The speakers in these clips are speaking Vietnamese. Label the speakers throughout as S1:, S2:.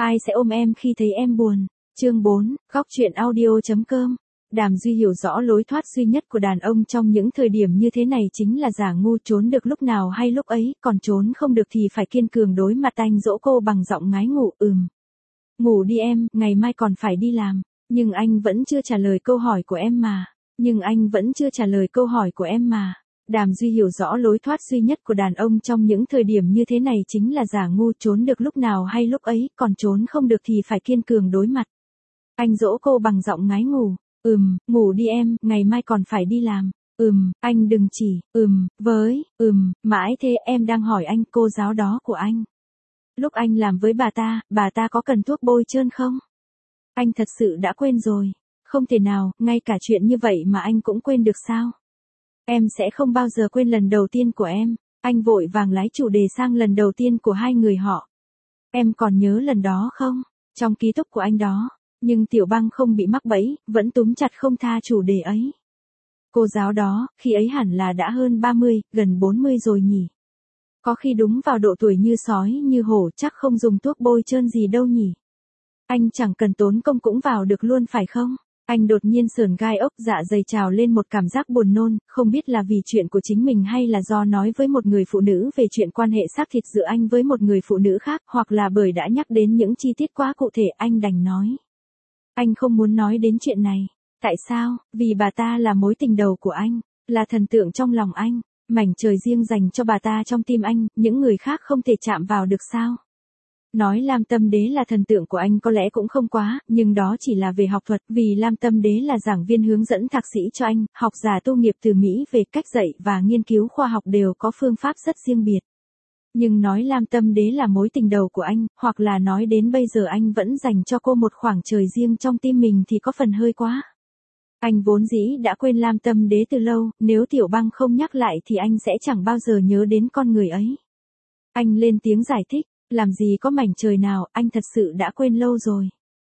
S1: Ai sẽ ôm em khi thấy em buồn? Chương 4, góc truyện audio.com. Đàm Duy hiểu rõ lối thoát duy nhất của đàn ông trong những thời điểm như thế này chính là giả ngu, trốn được lúc nào hay lúc ấy, còn trốn không được thì phải kiên cường đối mặt. Anh dỗ cô bằng giọng ngái ngủ, ngủ đi em, ngày mai còn phải đi làm. Nhưng anh vẫn chưa trả lời câu hỏi của em mà. Đàm Duy hiểu rõ lối thoát duy nhất của đàn ông trong những thời điểm như thế này chính là giả ngu, trốn được lúc nào hay lúc ấy, còn trốn không được thì phải kiên cường đối mặt. Anh dỗ cô bằng giọng ngái ngủ, ngủ đi em, ngày mai còn phải đi làm. Anh đừng chỉ, mãi thế. Em đang hỏi anh, cô giáo đó của anh. Lúc anh làm với bà ta có cần thuốc bôi trơn không? Anh thật sự đã quên rồi. Không thể nào, ngay cả chuyện như vậy mà anh cũng quên được sao? Em sẽ không bao giờ quên lần đầu tiên của em. Anh vội vàng lái chủ đề sang lần đầu tiên của hai người họ. Em còn nhớ lần đó không? Trong ký túc của anh đó. Nhưng Tiểu Băng không bị mắc bẫy, vẫn túm chặt không tha chủ đề ấy. Cô giáo đó, khi ấy hẳn là đã hơn 30, gần 40 rồi nhỉ? Có khi đúng vào độ tuổi như sói như hổ, chắc không dùng thuốc bôi trơn gì đâu nhỉ? Anh chẳng cần tốn công cũng vào được luôn phải không? Anh đột nhiên sởn gai ốc, dạ dày trào lên một cảm giác buồn nôn, không biết là vì chuyện của chính mình hay là do nói với một người phụ nữ về chuyện quan hệ xác thịt giữa anh với một người phụ nữ khác, hoặc là bởi đã nhắc đến những chi tiết quá cụ thể. Anh đành nói. Anh không muốn nói đến chuyện này. Tại sao? Vì bà ta là mối tình đầu của anh, là thần tượng trong lòng anh, mảnh trời riêng dành cho bà ta trong tim anh, những người khác không thể chạm vào được sao? Nói Lam Tâm Đế là thần tượng của anh có lẽ cũng không quá, nhưng đó chỉ là về học thuật, vì Lam Tâm Đế là giảng viên hướng dẫn thạc sĩ cho anh, học giả tu nghiệp từ Mỹ về cách dạy và nghiên cứu khoa học đều có phương pháp rất riêng biệt. Nhưng nói Lam Tâm Đế là mối tình đầu của anh, hoặc là nói đến bây giờ anh vẫn dành cho cô một khoảng trời riêng trong tim mình thì có phần hơi quá. Anh vốn dĩ đã quên Lam Tâm Đế từ lâu, nếu Tiểu Băng không nhắc lại thì anh sẽ chẳng bao giờ nhớ đến con người ấy. Anh lên tiếng giải thích. Làm gì có mảnh trời nào, anh thật sự đã quên lâu rồi.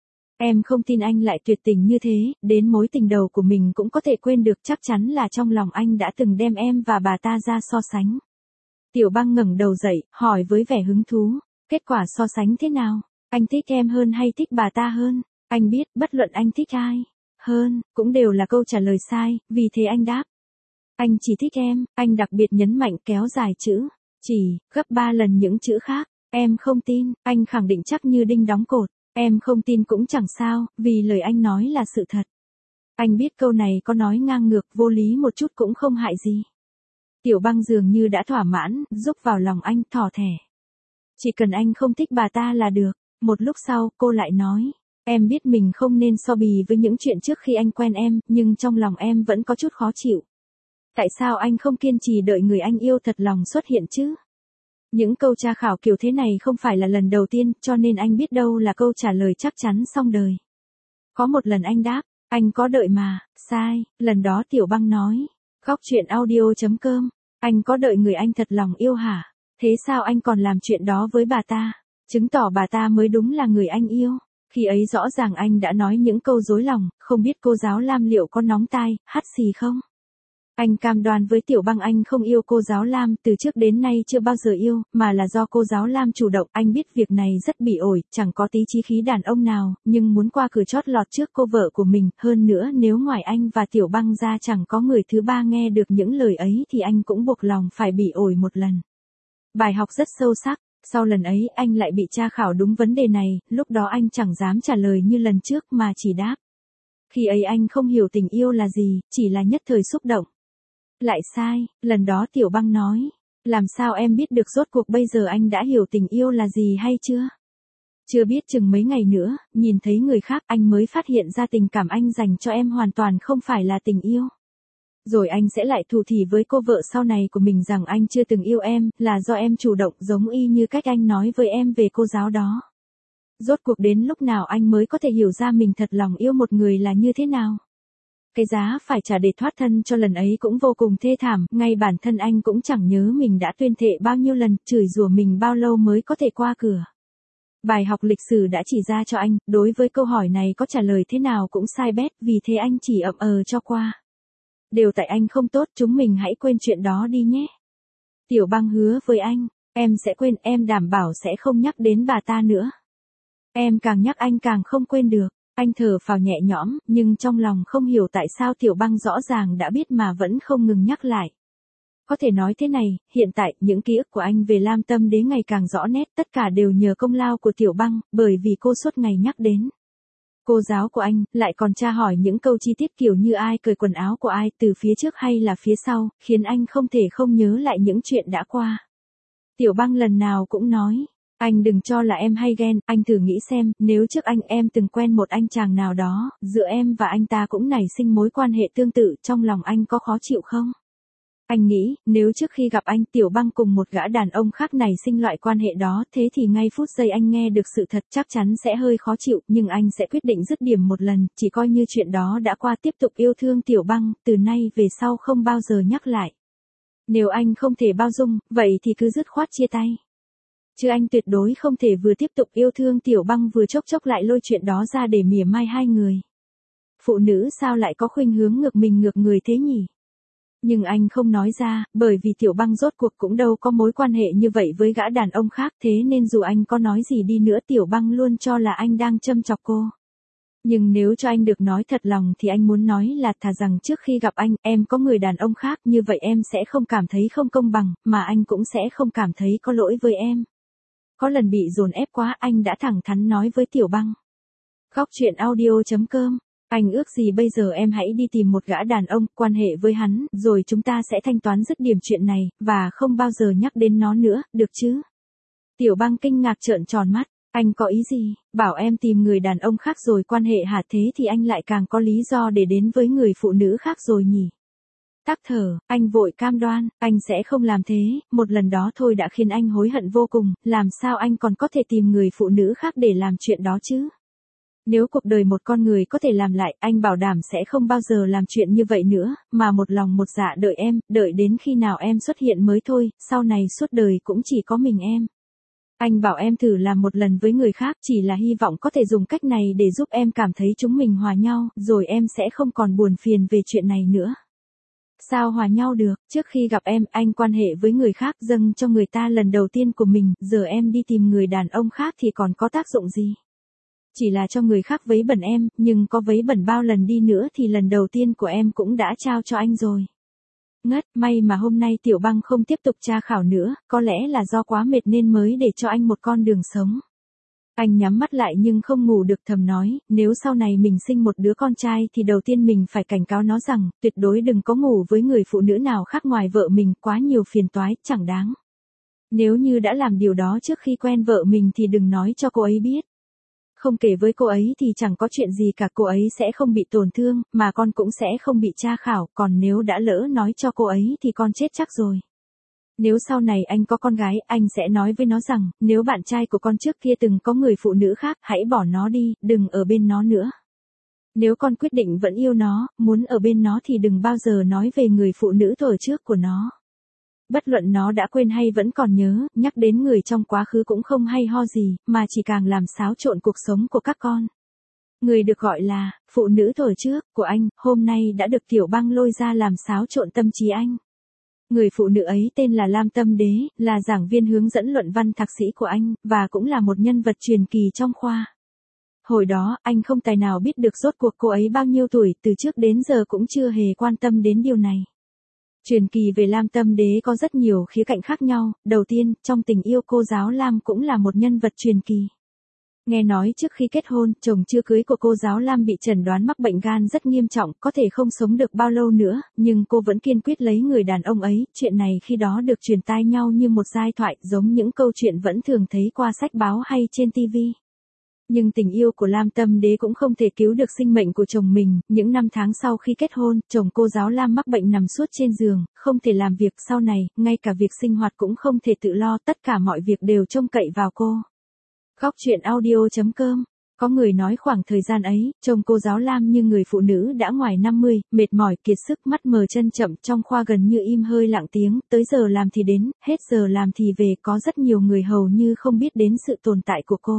S1: Em không tin anh lại tuyệt tình như thế, đến mối tình đầu của mình cũng có thể quên được, chắc chắn là trong lòng anh đã từng đem em và bà ta ra so sánh. Tiểu Băng ngẩng đầu dậy, hỏi với vẻ hứng thú, kết quả so sánh thế nào? Anh thích em hơn hay thích bà ta hơn? Anh biết, bất luận anh thích ai hơn, cũng đều là câu trả lời sai, vì thế anh đáp. Anh chỉ thích em, anh đặc biệt nhấn mạnh kéo dài chữ, chỉ, gấp 3 lần những chữ khác. Em không tin, anh khẳng định chắc như đinh đóng cột. Em không tin cũng chẳng sao, vì lời anh nói là sự thật. Anh biết câu này có nói ngang ngược, vô lý một chút cũng không hại gì. Tiểu Băng dường như đã thỏa mãn, rúc vào lòng anh, thỏ thẻ. Chỉ cần anh không thích bà ta là được. Một lúc sau, cô lại nói. Em biết mình không nên so bì với những chuyện trước khi anh quen em, nhưng trong lòng em vẫn có chút khó chịu. Tại sao anh không kiên trì đợi người anh yêu thật lòng xuất hiện chứ? Những câu tra khảo kiểu thế này không phải là lần đầu tiên, cho nên anh biết đâu là câu trả lời chắc chắn xong đời. Có một lần anh đáp, anh có đợi mà, sai, lần đó Tiểu Băng nói. Góc truyện audio.com, anh có đợi người anh thật lòng yêu hả? Thế sao anh còn làm chuyện đó với bà ta? Chứng tỏ bà ta mới đúng là người anh yêu. Khi ấy rõ ràng anh đã nói những câu dối lòng, không biết cô giáo Lam liệu có nóng tai, hắt xì không? Anh cam đoan với Tiểu Băng anh không yêu cô giáo Lam, từ trước đến nay chưa bao giờ yêu, mà là do cô giáo Lam chủ động. Anh biết việc này rất bị ổi, chẳng có tí chí khí đàn ông nào, nhưng muốn qua cửa chót lọt trước cô vợ của mình, hơn nữa nếu ngoài anh và Tiểu Băng ra chẳng có người thứ ba nghe được những lời ấy thì anh cũng buộc lòng phải bị ổi một lần. Bài học rất sâu sắc, sau lần ấy anh lại bị tra khảo đúng vấn đề này, lúc đó anh chẳng dám trả lời như lần trước mà chỉ đáp. Khi ấy anh không hiểu tình yêu là gì, chỉ là nhất thời xúc động. Lại sai, lần đó Tiểu Băng nói, làm sao em biết được rốt cuộc bây giờ anh đã hiểu tình yêu là gì hay chưa? Chưa biết chừng mấy ngày nữa, nhìn thấy người khác anh mới phát hiện ra tình cảm anh dành cho em hoàn toàn không phải là tình yêu. Rồi anh sẽ lại thủ thỉ với cô vợ sau này của mình rằng anh chưa từng yêu em, là do em chủ động, giống y như cách anh nói với em về cô giáo đó. Rốt cuộc đến lúc nào anh mới có thể hiểu ra mình thật lòng yêu một người là như thế nào? Cái giá phải trả để thoát thân cho lần ấy cũng vô cùng thê thảm, ngay bản thân anh cũng chẳng nhớ mình đã tuyên thệ bao nhiêu lần, chửi rủa mình bao lâu mới có thể qua cửa. Bài học lịch sử đã chỉ ra cho anh, đối với câu hỏi này có trả lời thế nào cũng sai bét, vì thế anh chỉ cho qua. Đều tại anh không tốt, chúng mình hãy quên chuyện đó đi nhé. Tiểu Băng hứa với anh, em sẽ quên, em đảm bảo sẽ không nhắc đến bà ta nữa. Em càng nhắc anh càng không quên được. Anh thở phào nhẹ nhõm, nhưng trong lòng không hiểu tại sao Tiểu Băng rõ ràng đã biết mà vẫn không ngừng nhắc lại. Có thể nói thế này, hiện tại, những ký ức của anh về Lam Tâm Đế ngày càng rõ nét, tất cả đều nhờ công lao của Tiểu Băng, bởi vì cô suốt ngày nhắc đến. Cô giáo của anh, lại còn tra hỏi những câu chi tiết kiểu như ai cởi quần áo của ai, từ phía trước hay là phía sau, khiến anh không thể không nhớ lại những chuyện đã qua. Tiểu Băng lần nào cũng nói, anh đừng cho là em hay ghen, anh thử nghĩ xem, nếu trước anh em từng quen một anh chàng nào đó, giữa em và anh ta cũng nảy sinh mối quan hệ tương tự, trong lòng anh có khó chịu không? Anh nghĩ, nếu trước khi gặp anh Tiểu Băng cùng một gã đàn ông khác nảy sinh loại quan hệ đó, thế thì ngay phút giây anh nghe được sự thật chắc chắn sẽ hơi khó chịu, nhưng anh sẽ quyết định dứt điểm một lần, chỉ coi như chuyện đó đã qua, tiếp tục yêu thương Tiểu Băng, từ nay về sau không bao giờ nhắc lại. Nếu anh không thể bao dung, vậy thì cứ dứt khoát chia tay. Chứ anh tuyệt đối không thể vừa tiếp tục yêu thương Tiểu Băng vừa chốc chốc lại lôi chuyện đó ra để mỉa mai hai người. Phụ nữ sao lại có khuynh hướng ngược mình ngược người thế nhỉ? Nhưng anh không nói ra, bởi vì Tiểu Băng rốt cuộc cũng đâu có mối quan hệ như vậy với gã đàn ông khác, thế nên dù anh có nói gì đi nữa Tiểu Băng luôn cho là anh đang châm chọc cô. Nhưng nếu cho anh được nói thật lòng thì anh muốn nói là thà rằng trước khi gặp anh, em có người đàn ông khác, như vậy em sẽ không cảm thấy không công bằng, mà anh cũng sẽ không cảm thấy có lỗi với em. Có lần bị dồn ép quá, anh đã thẳng thắn nói với Tiểu Băng. Góc truyện audio.com. Anh ước gì bây giờ em hãy đi tìm một gã đàn ông, quan hệ với hắn, rồi chúng ta sẽ thanh toán dứt điểm chuyện này, và không bao giờ nhắc đến nó nữa, được chứ? Tiểu Băng kinh ngạc trợn tròn mắt, anh có ý gì, bảo em tìm người đàn ông khác rồi quan hệ hả, thế thì anh lại càng có lý do để đến với người phụ nữ khác rồi nhỉ? Tắc thở, anh vội cam đoan, anh sẽ không làm thế, một lần đó thôi đã khiến anh hối hận vô cùng, làm sao anh còn có thể tìm người phụ nữ khác để làm chuyện đó chứ? Nếu cuộc đời một con người có thể làm lại, anh bảo đảm sẽ không bao giờ làm chuyện như vậy nữa, mà một lòng một dạ đợi em, đợi đến khi nào em xuất hiện mới thôi, sau này suốt đời cũng chỉ có mình em. Anh bảo em thử làm một lần với người khác, chỉ là hy vọng có thể dùng cách này để giúp em cảm thấy chúng mình hòa nhau, rồi em sẽ không còn buồn phiền về chuyện này nữa. Sao hòa nhau được, trước khi gặp em, anh quan hệ với người khác dâng cho người ta lần đầu tiên của mình, giờ em đi tìm người đàn ông khác thì còn có tác dụng gì? Chỉ là cho người khác vấy bẩn em, nhưng có vấy bẩn bao lần đi nữa thì lần đầu tiên của em cũng đã trao cho anh rồi. Ngất, may mà hôm nay Tiểu Băng không tiếp tục tra khảo nữa, có lẽ là do quá mệt nên mới để cho anh một con đường sống. Anh nhắm mắt lại nhưng không ngủ được, thầm nói, nếu sau này mình sinh một đứa con trai thì đầu tiên mình phải cảnh cáo nó rằng, tuyệt đối đừng có ngủ với người phụ nữ nào khác ngoài vợ mình, quá nhiều phiền toái, chẳng đáng. Nếu như đã làm điều đó trước khi quen vợ mình thì đừng nói cho cô ấy biết. Không kể với cô ấy thì chẳng có chuyện gì cả, cô ấy sẽ không bị tổn thương, mà con cũng sẽ không bị tra khảo, còn nếu đã lỡ nói cho cô ấy thì con chết chắc rồi. Nếu sau này anh có con gái, anh sẽ nói với nó rằng, nếu bạn trai của con trước kia từng có người phụ nữ khác, hãy bỏ nó đi, đừng ở bên nó nữa. Nếu con quyết định vẫn yêu nó, muốn ở bên nó thì đừng bao giờ nói về người phụ nữ thuở trước của nó. Bất luận nó đã quên hay vẫn còn nhớ, nhắc đến người trong quá khứ cũng không hay ho gì, mà chỉ càng làm xáo trộn cuộc sống của các con. Người được gọi là phụ nữ thuở trước của anh, hôm nay đã được Tiểu Băng lôi ra làm xáo trộn tâm trí anh. Người phụ nữ ấy tên là Lam Tâm Đế, là giảng viên hướng dẫn luận văn thạc sĩ của anh, và cũng là một nhân vật truyền kỳ trong khoa. Hồi đó, anh không tài nào biết được rốt cuộc cô ấy bao nhiêu tuổi, từ trước đến giờ cũng chưa hề quan tâm đến điều này. Truyền kỳ về Lam Tâm Đế có rất nhiều khía cạnh khác nhau, đầu tiên, trong tình yêu cô giáo Lam cũng là một nhân vật truyền kỳ. Nghe nói trước khi kết hôn, chồng chưa cưới của cô giáo Lam bị chẩn đoán mắc bệnh gan rất nghiêm trọng, có thể không sống được bao lâu nữa, nhưng cô vẫn kiên quyết lấy người đàn ông ấy, chuyện này khi đó được truyền tai nhau như một giai thoại, giống những câu chuyện vẫn thường thấy qua sách báo hay trên TV. Nhưng tình yêu của Lam Tâm Đế cũng không thể cứu được sinh mệnh của chồng mình, những năm tháng sau khi kết hôn, chồng cô giáo Lam mắc bệnh nằm suốt trên giường, không thể làm việc, sau này, ngay cả việc sinh hoạt cũng không thể tự lo, tất cả mọi việc đều trông cậy vào cô. Góc truyện audio.com. Có người nói khoảng thời gian ấy, chồng cô giáo Lam như người phụ nữ đã ngoài 50, mệt mỏi, kiệt sức, mắt mờ chân chậm, trong khoa gần như im hơi lặng tiếng, tới giờ làm thì đến, hết giờ làm thì về, có rất nhiều người hầu như không biết đến sự tồn tại của cô.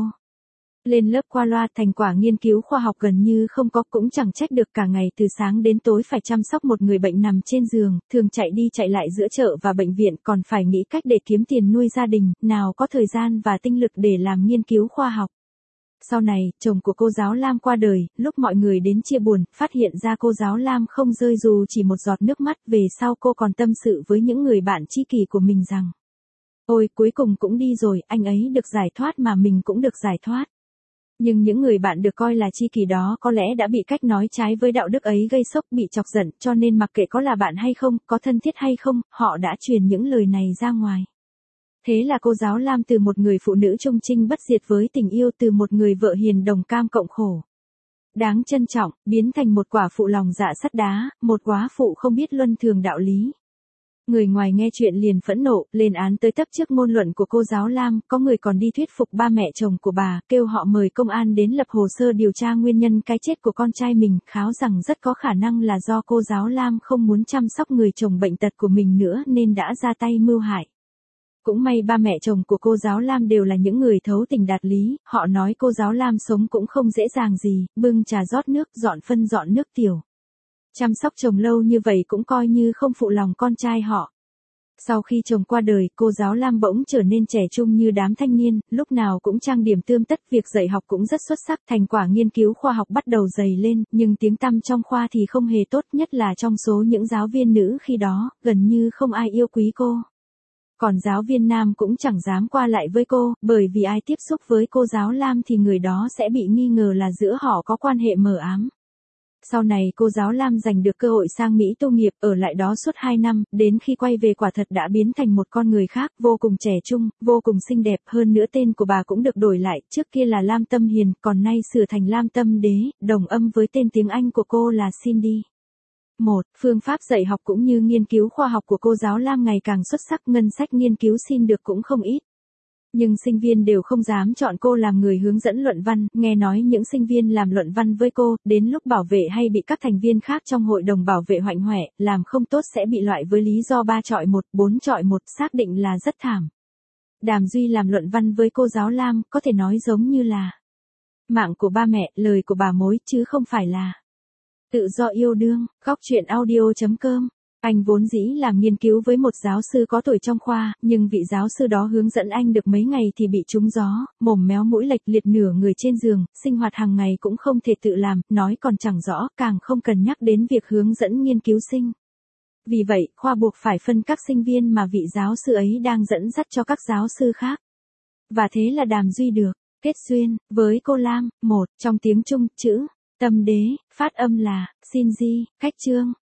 S1: Lên lớp qua loa, thành quả nghiên cứu khoa học gần như không có, cũng chẳng trách được, cả ngày từ sáng đến tối phải chăm sóc một người bệnh nằm trên giường, thường chạy đi chạy lại giữa chợ và bệnh viện, còn phải nghĩ cách để kiếm tiền nuôi gia đình, nào có thời gian và tinh lực để làm nghiên cứu khoa học. Sau này, chồng của cô giáo Lam qua đời, lúc mọi người đến chia buồn, phát hiện ra cô giáo Lam không rơi dù chỉ một giọt nước mắt, về sau cô còn tâm sự với những người bạn tri kỷ của mình rằng: ôi, cuối cùng cũng đi rồi, anh ấy được giải thoát mà mình cũng được giải thoát. Nhưng những người bạn được coi là tri kỷ đó có lẽ đã bị cách nói trái với đạo đức ấy gây sốc, bị chọc giận, cho nên mặc kệ có là bạn hay không, có thân thiết hay không, họ đã truyền những lời này ra ngoài. Thế là cô giáo Lam từ một người phụ nữ trung trinh bất diệt với tình yêu, từ một người vợ hiền đồng cam cộng khổ, đáng trân trọng, biến thành một quả phụ lòng dạ sắt đá, một góa phụ không biết luân thường đạo lý. Người ngoài nghe chuyện liền phẫn nộ, lên án tới tấp trước ngôn luận của cô giáo Lam, có người còn đi thuyết phục ba mẹ chồng của bà, kêu họ mời công an đến lập hồ sơ điều tra nguyên nhân cái chết của con trai mình, kháo rằng rất có khả năng là do cô giáo Lam không muốn chăm sóc người chồng bệnh tật của mình nữa nên đã ra tay mưu hại. Cũng may ba mẹ chồng của cô giáo Lam đều là những người thấu tình đạt lý, họ nói cô giáo Lam sống cũng không dễ dàng gì, bưng trà rót nước, dọn phân dọn nước tiểu. Chăm sóc chồng lâu như vậy cũng coi như không phụ lòng con trai họ. Sau khi chồng qua đời, cô giáo Lam bỗng trở nên trẻ trung như đám thanh niên, lúc nào cũng trang điểm tươm tất, việc dạy học cũng rất xuất sắc, thành quả nghiên cứu khoa học bắt đầu dày lên, nhưng tiếng tăm trong khoa thì không hề tốt, nhất là trong số những giáo viên nữ khi đó, gần như không ai yêu quý cô. Còn giáo viên nam cũng chẳng dám qua lại với cô, bởi vì ai tiếp xúc với cô giáo Lam thì người đó sẽ bị nghi ngờ là giữa họ có quan hệ mờ ám. Sau này cô giáo Lam giành được cơ hội sang Mỹ tu nghiệp, ở lại đó suốt 2 năm, đến khi quay về quả thật đã biến thành một con người khác, vô cùng trẻ trung, vô cùng xinh đẹp, hơn nữa tên của bà cũng được đổi lại, trước kia là Lam Tâm Hiền, còn nay sửa thành Lam Tâm Đế, đồng âm với tên tiếng Anh của cô là Cindy. Phương pháp dạy học cũng như nghiên cứu khoa học của cô giáo Lam ngày càng xuất sắc, ngân sách nghiên cứu xin được cũng không ít. Nhưng sinh viên đều không dám chọn cô làm người hướng dẫn luận văn, nghe nói những sinh viên làm luận văn với cô, đến lúc bảo vệ hay bị các thành viên khác trong hội đồng bảo vệ hoạnh hoẹ, làm không tốt sẽ bị loại với lý do 3-1, 4-1, xác định là rất thảm. Đàm Duy làm luận văn với cô giáo Lam, có thể nói giống như là mạng của ba mẹ, lời của bà mối, chứ không phải là tự do yêu đương. Góc truyện audio.com. Anh vốn dĩ làm nghiên cứu với một giáo sư có tuổi trong khoa, nhưng vị giáo sư đó hướng dẫn anh được mấy ngày thì bị trúng gió, mồm méo mũi lệch liệt nửa người trên giường, sinh hoạt hàng ngày cũng không thể tự làm, nói còn chẳng rõ, càng không cần nhắc đến việc hướng dẫn nghiên cứu sinh. Vì vậy, khoa buộc phải phân các sinh viên mà vị giáo sư ấy đang dẫn dắt cho các giáo sư khác. Và thế là Đàm Duy được kết duyên với cô Lam. Trong tiếng Trung, chữ Tâm Đế phát âm là Shinji, cách chương